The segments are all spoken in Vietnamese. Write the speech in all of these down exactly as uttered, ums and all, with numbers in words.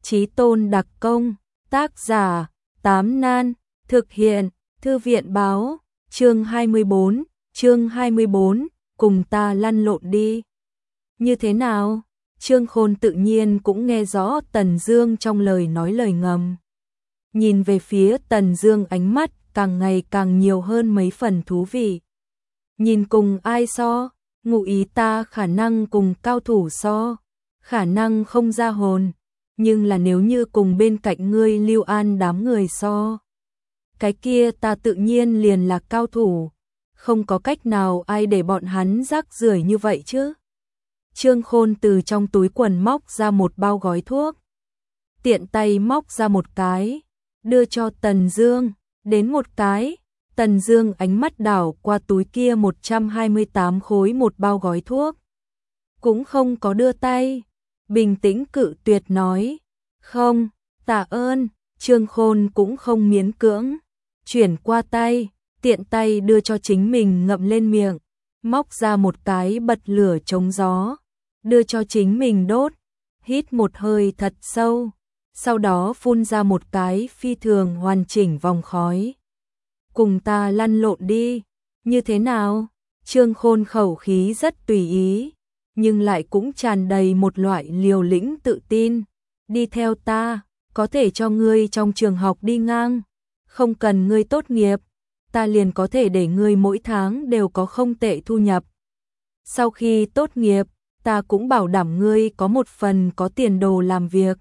Chí tôn đặc công, tác giả, Tám Nan, thực hiện, Thư viện báo, chương hai mươi bốn, chương hai mươi bốn, cùng ta lăn lộn đi. Như thế nào? Trương Khôn tự nhiên cũng nghe rõ Tần Dương trong lời nói lời ngầm. Nhìn về phía Tần Dương ánh mắt càng ngày càng nhiều hơn mấy phần thú vị. Nhìn cùng ai so? Ngụ ý ta khả năng cùng cao thủ so, khả năng không ra hồn, nhưng là nếu như cùng bên cạnh ngươi Lưu An đám người so, cái kia ta tự nhiên liền là cao thủ, không có cách nào ai để bọn hắn rác rưởi như vậy chứ. Trương Khôn từ trong túi quần móc ra một bao gói thuốc, tiện tay móc ra một cái, đưa cho Tần Dương, đến một cái. Tần Dương ánh mắt đảo qua túi kia một trăm hai mươi tám khối một bao gói thuốc, cũng không có đưa tay, bình tĩnh cự tuyệt nói, "Không, tạ ơn." Trương Khôn cũng không miễn cưỡng, chuyển qua tay, tiện tay đưa cho chính mình ngậm lên miệng, móc ra một cái bật lửa chống gió, đưa cho chính mình đốt, hít một hơi thật sâu, sau đó phun ra một cái phi thường hoàn chỉnh vòng khói. Cùng ta lăn lộn đi, như thế nào? Trương Khôn khẩu khí rất tùy ý, nhưng lại cũng tràn đầy một loại liều lĩnh tự tin. Đi theo ta, có thể cho ngươi trong trường học đi ngang, không cần ngươi tốt nghiệp, ta liền có thể để ngươi mỗi tháng đều có không tệ thu nhập. Sau khi tốt nghiệp, ta cũng bảo đảm ngươi có một phần có tiền đồ làm việc.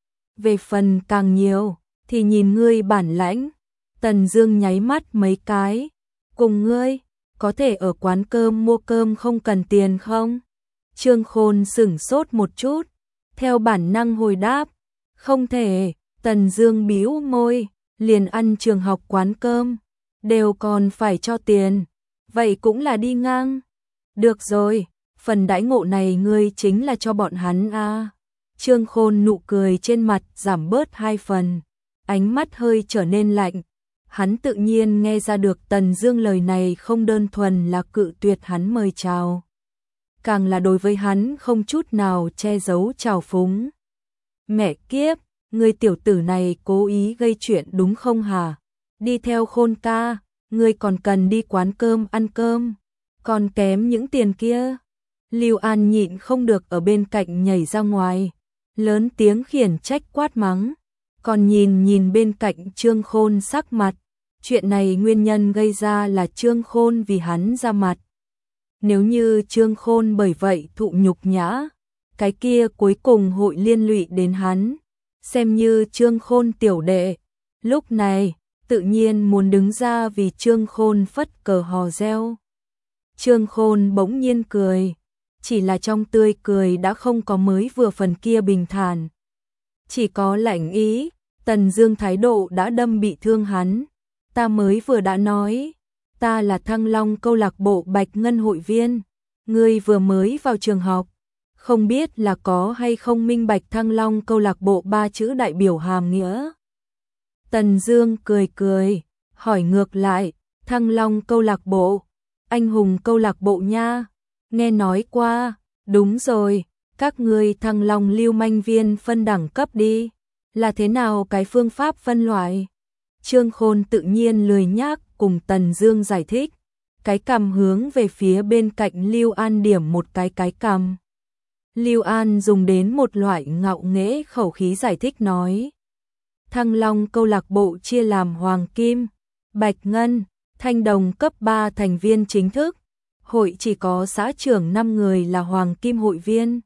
Về phần càng nhiều, thì nhìn ngươi bản lãnh. Tần Dương nháy mắt mấy cái, cùng ngươi, có thể ở quán cơm mua cơm không cần tiền không? Trương Khôn sững sốt một chút, theo bản năng hồi đáp, không thể. Tần Dương bĩu môi, liền ăn trường học quán cơm, đều còn phải cho tiền, vậy cũng là đi ngang. Được rồi, phần đãi ngộ này ngươi chính là cho bọn hắn a. À. Trương Khôn nụ cười trên mặt giảm bớt hai phần, ánh mắt hơi trở nên lạnh. Hắn tự nhiên nghe ra được Tần Dương lời này không đơn thuần là cự tuyệt hắn mời chào, càng là đối với hắn không chút nào che giấu trào phúng. Mẹ kiếp, ngươi tiểu tử này cố ý gây chuyện đúng không hả? Đi theo Khôn ca, ngươi còn cần đi quán cơm ăn cơm, còn kém những tiền kia. Lưu An nhịn không được ở bên cạnh nhảy ra ngoài, lớn tiếng khiển trách quát mắng. Còn nhìn nhìn bên cạnh Trương Khôn sắc mặt, chuyện này nguyên nhân gây ra là Trương Khôn vì hắn ra mặt. Nếu như Trương Khôn bởi vậy thụ nhục nhã, cái kia cuối cùng hội liên lụy đến hắn, xem như Trương Khôn tiểu đệ. Lúc này, tự nhiên muốn đứng ra vì Trương Khôn phất cờ hò reo. Trương Khôn bỗng nhiên cười, chỉ là trong tươi cười đã không có mới vừa phần kia bình thản. Chỉ có lạnh ý, Tần Dương thái độ đã đâm bị thương hắn. Ta mới vừa đã nói, ta là Thăng Long câu lạc bộ Bạch Ngân hội viên, ngươi vừa mới vào trường học, không biết là có hay không minh bạch Thăng Long câu lạc bộ ba chữ đại biểu hàm nghĩa. Tần Dương cười cười, hỏi ngược lại, Thăng Long câu lạc bộ, anh hùng câu lạc bộ nha, nghe nói qua, đúng rồi, các ngươi Thăng Long lưu manh viên phân đẳng cấp đi, là thế nào cái phương pháp phân loại? Trương Khôn tự nhiên lười nhác cùng Tần Dương giải thích, cái cằm hướng về phía bên cạnh Lưu An điểm một cái cái cằm. Lưu An dùng đến một loại ngạo nghễ khẩu khí giải thích nói, Thăng Long câu lạc bộ chia làm Hoàng Kim, Bạch Ngân, Thanh Đồng cấp ba thành viên chính thức, hội chỉ có xã trưởng năm người là Hoàng Kim hội viên.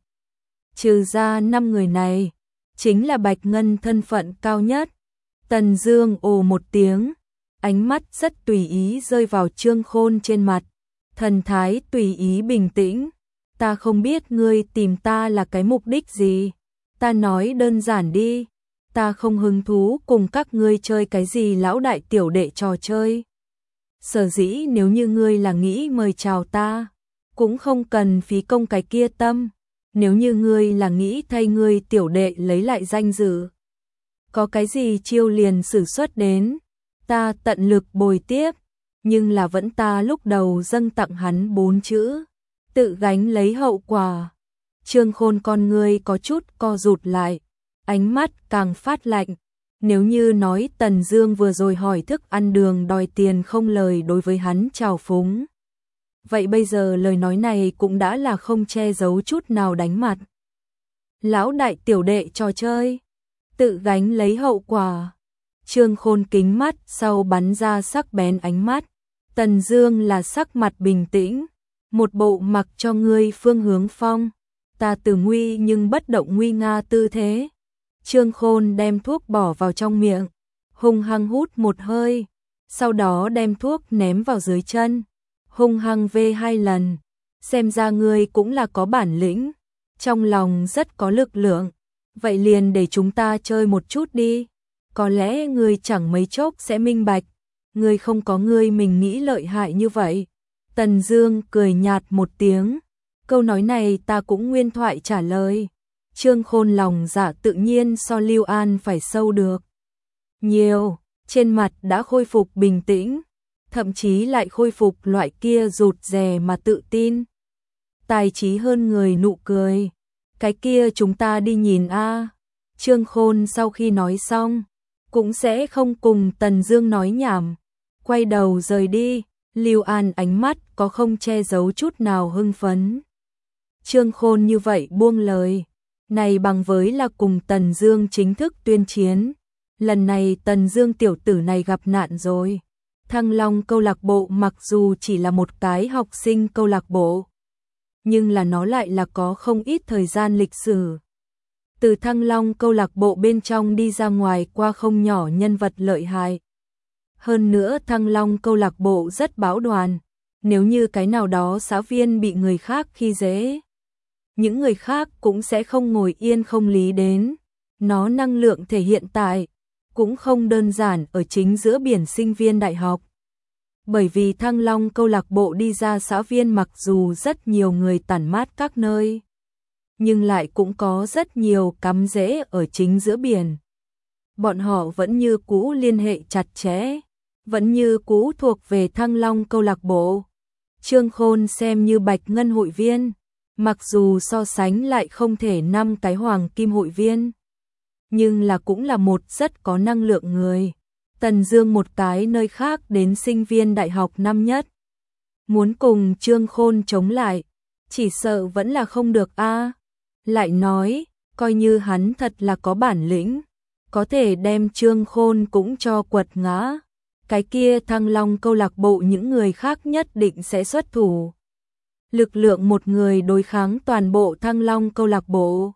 Trừ ra năm người này, chính là Bạch Ngân thân phận cao nhất. Tần Dương ồ một tiếng, ánh mắt rất tùy ý rơi vào Trương Khôn trên mặt, thần thái tùy ý bình tĩnh. Ta không biết ngươi tìm ta là cái mục đích gì, ta nói đơn giản đi, ta không hứng thú cùng các ngươi chơi cái gì lão đại tiểu đệ trò chơi. Sở dĩ nếu như ngươi là nghĩ mời chào ta, cũng không cần phí công cái kia tâm, nếu như ngươi là nghĩ thay ngươi tiểu đệ lấy lại danh dự, có cái gì chiêu liền sử xuất đến, ta tận lực bồi tiếp, nhưng là vẫn ta lúc đầu dâng tặng hắn bốn chữ, tự gánh lấy hậu quả. Trương Khôn con ngươi có chút co rụt lại, ánh mắt càng phát lạnh. Nếu như nói Tần Dương vừa rồi hỏi thức ăn đường đòi tiền không lời đối với hắn trào phúng, vậy bây giờ lời nói này cũng đã là không che giấu chút nào đánh mặt. Lão đại tiểu đệ trò chơi, tự gánh lấy hậu quả. Trương Khôn kính mắt sau bắn ra sắc bén ánh mắt. Tần Dương là sắc mặt bình tĩnh, một bộ mặc cho ngươi phương hướng phong, ta từ nguy nhưng bất động nguy nga tư thế. Trương Khôn đem thuốc bỏ vào trong miệng, hung hăng hút một hơi, sau đó đem thuốc ném vào dưới chân, hung hăng vê hai lần. Xem ra ngươi cũng là có bản lĩnh, trong lòng rất có lực lượng, vậy liền để chúng ta chơi một chút đi. Có lẽ ngươi chẳng mấy chốc sẽ minh bạch, ngươi không có ngươi mình nghĩ lợi hại như vậy. Tần Dương cười nhạt một tiếng, câu nói này ta cũng nguyên thoại trả lời. Trương Khôn lòng dạ tự nhiên so Lưu An phải sâu được nhiều, trên mặt đã khôi phục bình tĩnh, thậm chí lại khôi phục loại kia rụt rè mà tự tin. Tài trí hơn người nụ cười, cái kia chúng ta đi nhìn a. Trương Khôn sau khi nói xong, cũng sẽ không cùng Tần Dương nói nhảm, quay đầu rời đi. Lưu An ánh mắt có không che giấu chút nào hưng phấn. Trương Khôn như vậy buông lời, này bằng với là cùng Tần Dương chính thức tuyên chiến. Lần này Tần Dương tiểu tử này gặp nạn rồi. Thăng Long câu lạc bộ mặc dù chỉ là một cái học sinh câu lạc bộ, nhưng là nó lại là có không ít thời gian lịch sử. Từ Thăng Long câu lạc bộ bên trong đi ra ngoài qua không nhỏ nhân vật lợi hại. Hơn nữa Thăng Long câu lạc bộ rất báo đoàn, nếu như cái nào đó xã viên bị người khác khi dễ, những người khác cũng sẽ không ngồi yên không lý đến. Nó năng lượng thể hiện tại cũng không đơn giản ở chính giữa biển sinh viên đại học. Bởi vì Thăng Long câu lạc bộ đi ra xã viên mặc dù rất nhiều người tản mát các nơi, nhưng lại cũng có rất nhiều cắm rễ ở chính giữa biển. Bọn họ vẫn như cũ liên hệ chặt chẽ, vẫn như cũ thuộc về Thăng Long câu lạc bộ. Trương Khôn xem như bạch ngân hội viên, mặc dù so sánh lại không thể năm cái hoàng kim hội viên, nhưng là cũng là một rất có năng lượng người. Tần Dương một cái nơi khác đến sinh viên đại học năm nhất, muốn cùng Trương Khôn chống lại, chỉ sợ vẫn là không được a. Lại nói, coi như hắn thật là có bản lĩnh, có thể đem Trương Khôn cũng cho quật ngã, cái kia Thăng Long câu lạc bộ những người khác nhất định sẽ xuất thủ. Lực lượng một người đối kháng toàn bộ Thăng Long câu lạc bộ.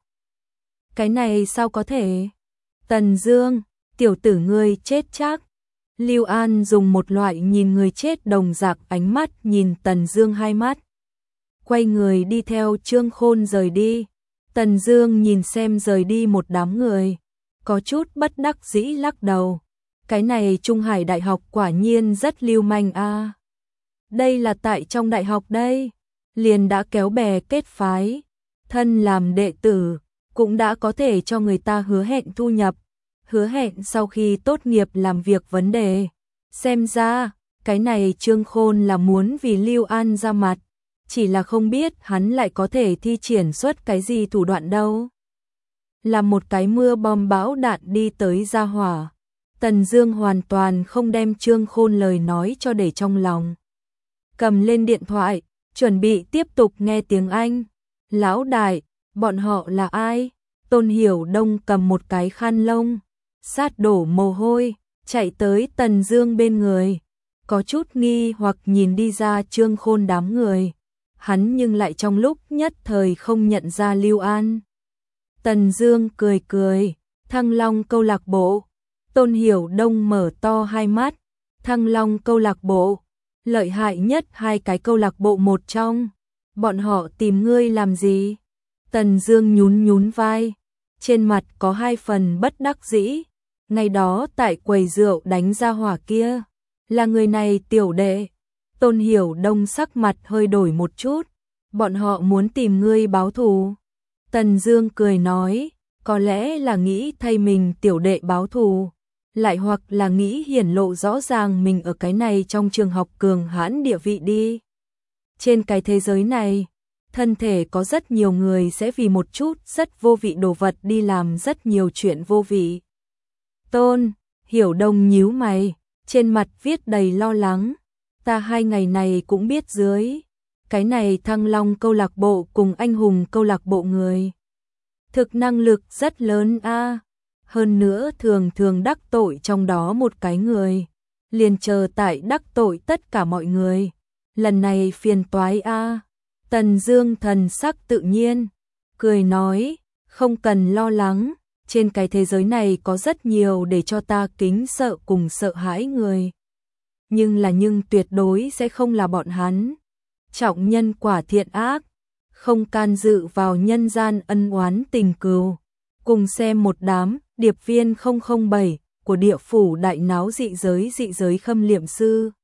Cái này sao có thể? Tần Dương, tiểu tử ngươi chết chắc. Lưu An dùng một loại nhìn người chết đồng dạng ánh mắt nhìn Tần Dương hai mắt, quay người đi theo Trương Khôn rời đi. Tần Dương nhìn xem rời đi một đám người, có chút bất đắc dĩ lắc đầu. Cái này Trung Hải Đại học quả nhiên rất lưu manh a. Đây là tại trong đại học đây, liền đã kéo bè kết phái, thân làm đệ tử, cũng đã có thể cho người ta hứa hẹn thu nhập, hứa hẹn sau khi tốt nghiệp làm việc vấn đề. Xem ra, cái này Trương Khôn là muốn vì Lưu An ra mặt, chỉ là không biết hắn lại có thể thi triển xuất cái gì thủ đoạn đâu. Là một cái mưa bom bão đạn đi tới ra hỏa. Tần Dương hoàn toàn không đem Trương Khôn lời nói cho để trong lòng. Cầm lên điện thoại, chuẩn bị tiếp tục nghe tiếng Anh. Lão đại, bọn họ là ai? Tôn Hiểu Đông cầm một cái khăn lông, sát đổ mồ hôi, chạy tới Tần Dương bên người, có chút nghi hoặc nhìn đi ra Trương Khôn đám người. Hắn nhưng lại trong lúc nhất thời không nhận ra Lưu An. Tần Dương cười cười, Thăng Long câu lạc bộ. Tôn Hiểu Đông mở to hai mắt, Thăng Long câu lạc bộ, lợi hại nhất hai cái câu lạc bộ một trong, bọn họ tìm ngươi làm gì? Tần Dương nhún nhún vai, trên mặt có hai phần bất đắc dĩ. Ngày đó tại quầy rượu đánh ra hỏa kia, là người này tiểu đệ. Tôn Hiểu Đông sắc mặt hơi đổi một chút, bọn họ muốn tìm ngươi báo thù. Tần Dương cười nói, có lẽ là nghĩ thay mình tiểu đệ báo thù, lại hoặc là nghĩ hiển lộ rõ ràng mình ở cái này trong trường học cường hãn địa vị đi. Trên cái thế giới này, thân thể có rất nhiều người sẽ vì một chút rất vô vị đồ vật đi làm rất nhiều chuyện vô vị. Tôn, Hiểu Đông nhíu mày, trên mặt viết đầy lo lắng. Ta hai ngày này cũng biết dưới cái này Thăng Long câu lạc bộ cùng Anh hùng câu lạc bộ người thực năng lực rất lớn a, hơn nữa thường thường đắc tội trong đó một cái người, liền chờ tại đắc tội tất cả mọi người. Lần này phiền toái a. Tần Dương thần sắc tự nhiên, cười nói, không cần lo lắng, trên cái thế giới này có rất nhiều để cho ta kính sợ cùng sợ hãi người. Nhưng là nhưng tuyệt đối sẽ không là bọn hắn. Trọng nhân quả thiện ác, không can dự vào nhân gian ân oán tình cừu. Cùng xem một đám điệp viên không không bảy của địa phủ đại náo dị giới dị giới khâm liệm sư.